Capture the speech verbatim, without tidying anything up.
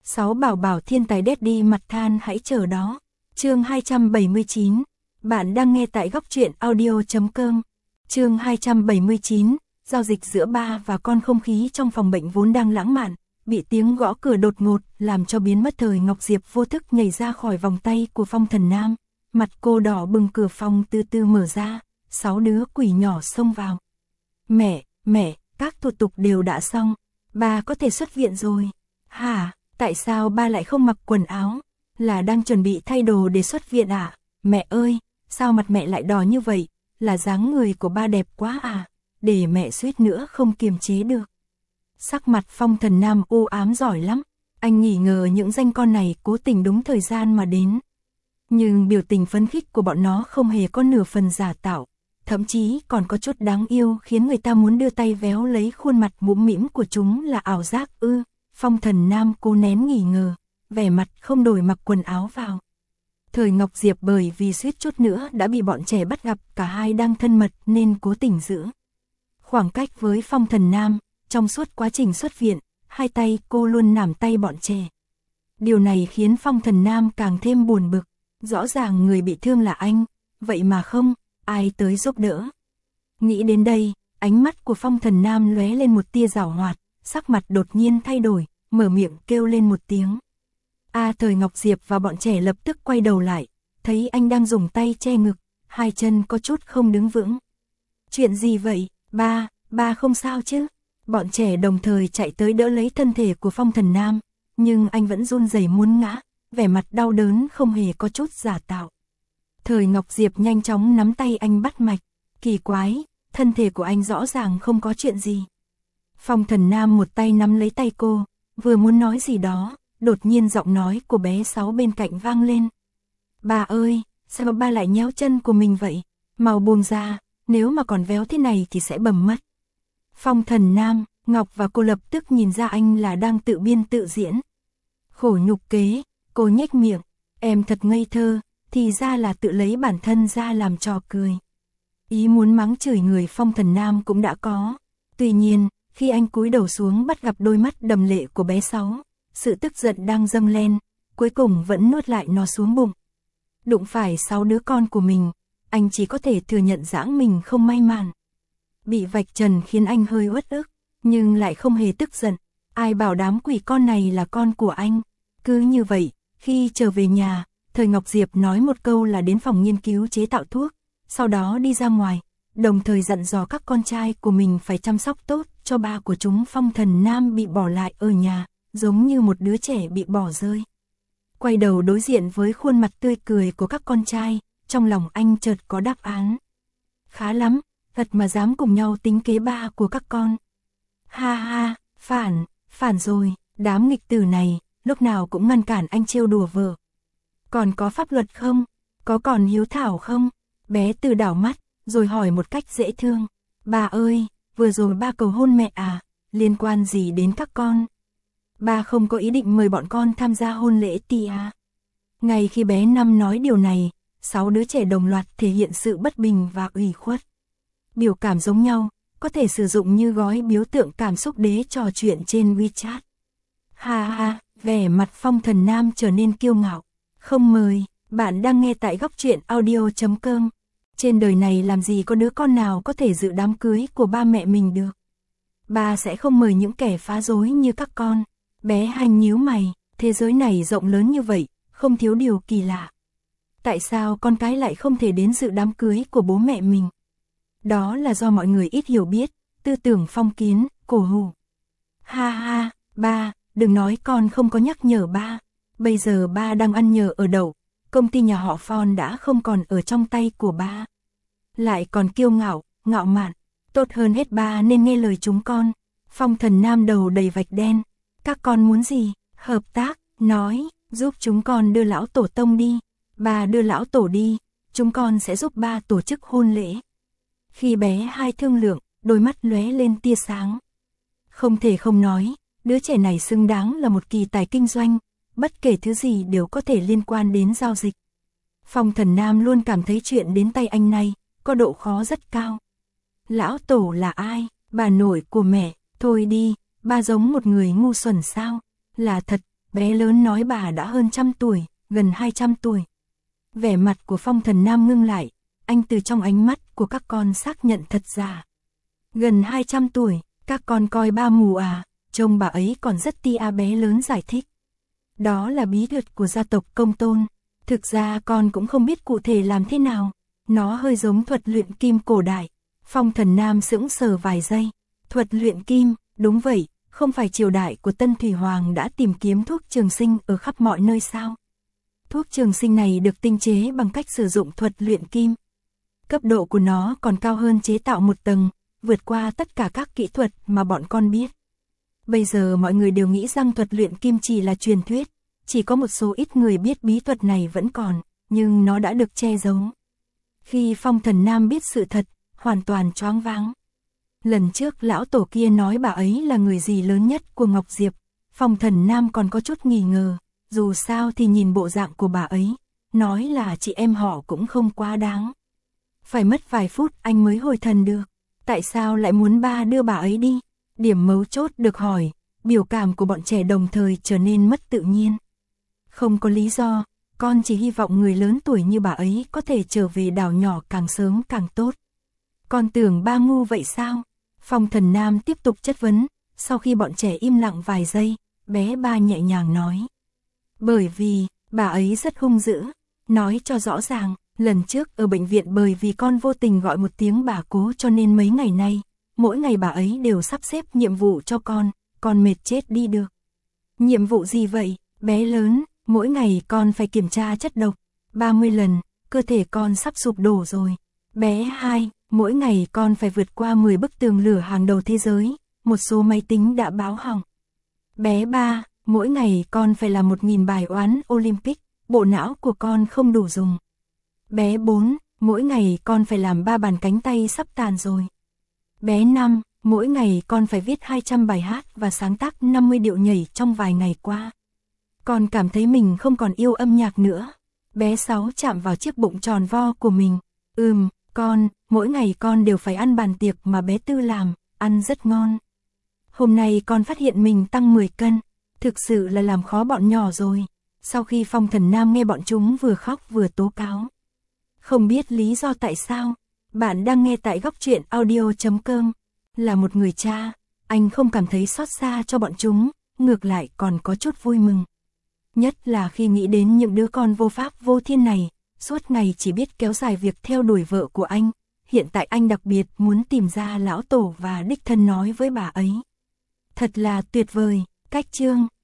Sáu bảo bảo thiên tài Daddy mặt than hãy chờ đó. Chương hai trăm bảy mươi chín. Bạn đang nghe tại góc truyện audio chấm com. Chương hai trăm bảy mươi chín. Giao dịch giữa ba và con. Không khí trong phòng bệnh vốn đang lãng mạn, bị tiếng gõ cửa đột ngột làm cho biến mất. Thời Ngọc Diệp vô thức nhảy ra khỏi vòng tay của Phong Thần Nam, mặt cô đỏ bừng. Cửa phòng từ từ mở ra, sáu đứa quỷ nhỏ xông vào. Mẹ, mẹ, các thủ tục đều đã xong, ba có thể xuất viện rồi. Hả, tại sao ba lại không mặc quần áo? Là đang chuẩn bị thay đồ để xuất viện à? Mẹ ơi, sao mặt mẹ lại đỏ như vậy? Là dáng người của ba đẹp quá à? Để mẹ suýt nữa không kiềm chế được. Sắc mặt Phong Thần Nam u ám giỏi lắm. Anh nghi ngờ những danh con này cố tình đúng thời gian mà đến. Nhưng biểu tình phấn khích của bọn nó không hề có nửa phần giả tạo, thậm chí còn có chút đáng yêu, khiến người ta muốn đưa tay véo lấy khuôn mặt mũm mĩm của chúng. Là ảo giác ư? Phong Thần Nam cố nén nghi ngờ, vẻ mặt không đổi mặc quần áo vào. Thời Ngọc Diệp bởi vì suýt chút nữa đã bị bọn trẻ bắt gặp, cả hai đang thân mật nên cố tình giữ khoảng cách với Phong Thần Nam. Trong suốt quá trình xuất viện, hai tay cô luôn nắm tay bọn trẻ. Điều này khiến Phong Thần Nam càng thêm buồn bực. Rõ ràng người bị thương là anh, vậy mà không ai tới giúp đỡ. Nghĩ đến đây, ánh mắt của Phong Thần Nam lóe lên một tia giảo hoạt, sắc mặt đột nhiên thay đổi, mở miệng kêu lên một tiếng. A Thời Ngọc Diệp và bọn trẻ lập tức quay đầu lại, thấy anh đang dùng tay che ngực, hai chân có chút không đứng vững. Chuyện gì vậy? Ba, ba không sao chứ? Bọn trẻ đồng thời chạy tới đỡ lấy thân thể của Phong Thần Nam, nhưng anh vẫn run rẩy muốn ngã, vẻ mặt đau đớn không hề có chút giả tạo. Thời Ngọc Diệp nhanh chóng nắm tay anh bắt mạch, kỳ quái, thân thể của anh rõ ràng không có chuyện gì. Phong Thần Nam một tay nắm lấy tay cô, vừa muốn nói gì đó, đột nhiên giọng nói của bé Sáu bên cạnh vang lên. Bà ơi, sao ba lại nhéo chân của mình vậy? Mau buông ra, nếu mà còn véo thế này thì sẽ bầm mất. Phong Thần Nam, Ngọc và cô lập tức nhìn ra anh là đang tự biên tự diễn. Khổ nhục kế, cô nhếch miệng, em thật ngây thơ, thì ra là tự lấy bản thân ra làm trò cười. Ý muốn mắng chửi người Phong Thần Nam cũng đã có. Tuy nhiên, khi anh cúi đầu xuống bắt gặp đôi mắt đầm lệ của bé Sáu, sự tức giận đang dâng lên, cuối cùng vẫn nuốt lại nó xuống bụng. Đụng phải sáu đứa con của mình, anh chỉ có thể thừa nhận dáng mình không may mắn. Bị vạch trần khiến anh hơi uất ức, nhưng lại không hề tức giận. Ai bảo đám quỷ con này là con của anh. Cứ như vậy, khi trở về nhà, Thời Ngọc Diệp nói một câu là đến phòng nghiên cứu chế tạo thuốc, sau đó đi ra ngoài, đồng thời dặn dò các con trai của mình phải chăm sóc tốt cho ba của chúng. Phong Thần Nam bị bỏ lại ở nhà, giống như một đứa trẻ bị bỏ rơi. Quay đầu đối diện với khuôn mặt tươi cười của các con trai, trong lòng anh chợt có đáp án. Khá lắm, thật mà dám cùng nhau tính kế ba của các con. Ha ha, phản, phản rồi, đám nghịch tử này, lúc nào cũng ngăn cản anh trêu đùa vợ. Còn có pháp luật không? Có còn hiếu thảo không? Bé Từ đảo mắt, rồi hỏi một cách dễ thương. Ba ơi, vừa rồi ba cầu hôn mẹ à, liên quan gì đến các con? Ba không có ý định mời bọn con tham gia hôn lễ ti à? Ngay khi bé Năm nói điều này, sáu đứa trẻ đồng loạt thể hiện sự bất bình và ủy khuất. Biểu cảm giống nhau, có thể sử dụng như gói biểu tượng cảm xúc để trò chuyện trên WeChat. Ha ha, vẻ mặt Phong Thần Nam trở nên kiêu ngạo. Không mời, bạn đang nghe tại góc truyện audio chấm com. Trên đời này làm gì có đứa con nào có thể dự đám cưới của ba mẹ mình được. Ba sẽ không mời những kẻ phá rối như các con. Bé Hành nhíu mày, thế giới này rộng lớn như vậy, không thiếu điều kỳ lạ. Tại sao con cái lại không thể đến dự đám cưới của bố mẹ mình? Đó là do mọi người ít hiểu biết, tư tưởng phong kiến, cổ hủ. Ha ha, ba, đừng nói con không có nhắc nhở ba. Bây giờ ba đang ăn nhờ ở đậu, công ty nhà họ Phong đã không còn ở trong tay của ba. Lại còn kiêu ngạo, ngạo mạn, tốt hơn hết ba nên nghe lời chúng con. Phong Thần Nam đầu đầy vạch đen. Các con muốn gì? Hợp tác, nói, giúp chúng con đưa lão tổ tông đi. Ba đưa lão tổ đi, chúng con sẽ giúp ba tổ chức hôn lễ. Khi bé Hai thương lượng, đôi mắt lóe lên tia sáng. Không thể không nói, đứa trẻ này xứng đáng là một kỳ tài kinh doanh, bất kể thứ gì đều có thể liên quan đến giao dịch. Phong Thần Nam luôn cảm thấy chuyện đến tay anh này, có độ khó rất cao. Lão tổ là ai? Bà nội của mẹ, thôi đi, ba giống một người ngu xuẩn sao? Là thật, Bé lớn nói bà đã hơn trăm tuổi, gần hai trăm tuổi. Vẻ mặt của Phong Thần Nam ngưng lại, anh từ trong ánh mắt của các con xác nhận thật giả. Gần hai trăm tuổi, các con coi ba mù à, trông bà ấy còn rất ti à, bé lớn giải thích. Đó là bí thuật của gia tộc Công Tôn, thực ra con cũng không biết cụ thể làm thế nào, nó hơi giống thuật luyện kim cổ đại. Phong Thần Nam sững sờ vài giây, thuật luyện kim, đúng vậy, không phải triều đại của Tân Thủy Hoàng đã tìm kiếm thuốc trường sinh ở khắp mọi nơi sao? Thuốc trường sinh này được tinh chế bằng cách sử dụng thuật luyện kim. Cấp độ của nó còn cao hơn chế tạo một tầng, vượt qua tất cả các kỹ thuật mà bọn con biết. Bây giờ mọi người đều nghĩ rằng thuật luyện kim chỉ là truyền thuyết, chỉ có một số ít người biết bí thuật này vẫn còn, nhưng nó đã được che giấu. Khi Phong Thần Nam biết sự thật, hoàn toàn choáng váng. Lần trước lão tổ kia nói bà ấy là người dì lớn nhất của Ngọc Diệp, Phong Thần Nam còn có chút nghi ngờ, dù sao thì nhìn bộ dạng của bà ấy, nói là chị em họ cũng không quá đáng. Phải mất vài phút anh mới hồi thần được, tại sao lại muốn ba đưa bà ấy đi? Điểm mấu chốt được hỏi, biểu cảm của bọn trẻ đồng thời trở nên mất tự nhiên. Không có lý do, con chỉ hy vọng người lớn tuổi như bà ấy có thể trở về đảo nhỏ càng sớm càng tốt. Con tưởng ba ngu vậy sao? Phong Thần Nam tiếp tục chất vấn, sau khi bọn trẻ im lặng vài giây, bé ba nhẹ nhàng nói. Bởi vì, bà ấy rất hung dữ, nói cho rõ ràng, lần trước ở bệnh viện bởi vì con vô tình gọi một tiếng bà cố cho nên mấy ngày nay, mỗi ngày bà ấy đều sắp xếp nhiệm vụ cho con, con mệt chết đi được. Nhiệm vụ gì vậy, bé lớn, mỗi ngày con phải kiểm tra chất độc, ba mươi lần, cơ thể con sắp sụp đổ rồi. Bé hai, mỗi ngày con phải vượt qua mười bức tường lửa hàng đầu thế giới, một số máy tính đã báo hỏng. Bé ba, mỗi ngày con phải làm một nghìn bài oán Olympic, bộ não của con không đủ dùng. Bé bốn, mỗi ngày con phải làm ba bàn cánh tay sắp tàn rồi. Bé năm, mỗi ngày con phải viết hai trăm bài hát và sáng tác năm mươi điệu nhảy trong vài ngày qua. Con cảm thấy mình không còn yêu âm nhạc nữa. Bé sáu chạm vào chiếc bụng tròn vo của mình. Ừm, con, mỗi ngày con đều phải ăn bàn tiệc mà bé Tư làm, ăn rất ngon. Hôm nay con phát hiện mình tăng mười cân, thực sự là làm khó bọn nhỏ rồi. Sau khi Phong Thần Nam nghe bọn chúng vừa khóc vừa tố cáo. Không biết lý do tại sao, bạn đang nghe tại góc truyện audio chấm com. Là một người cha, anh không cảm thấy xót xa cho bọn chúng, ngược lại còn có chút vui mừng. Nhất là khi nghĩ đến những đứa con vô pháp vô thiên này, suốt ngày chỉ biết kéo dài việc theo đuổi vợ của anh. Hiện tại anh đặc biệt muốn tìm ra lão tổ và đích thân nói với bà ấy. Thật là tuyệt vời, cách chương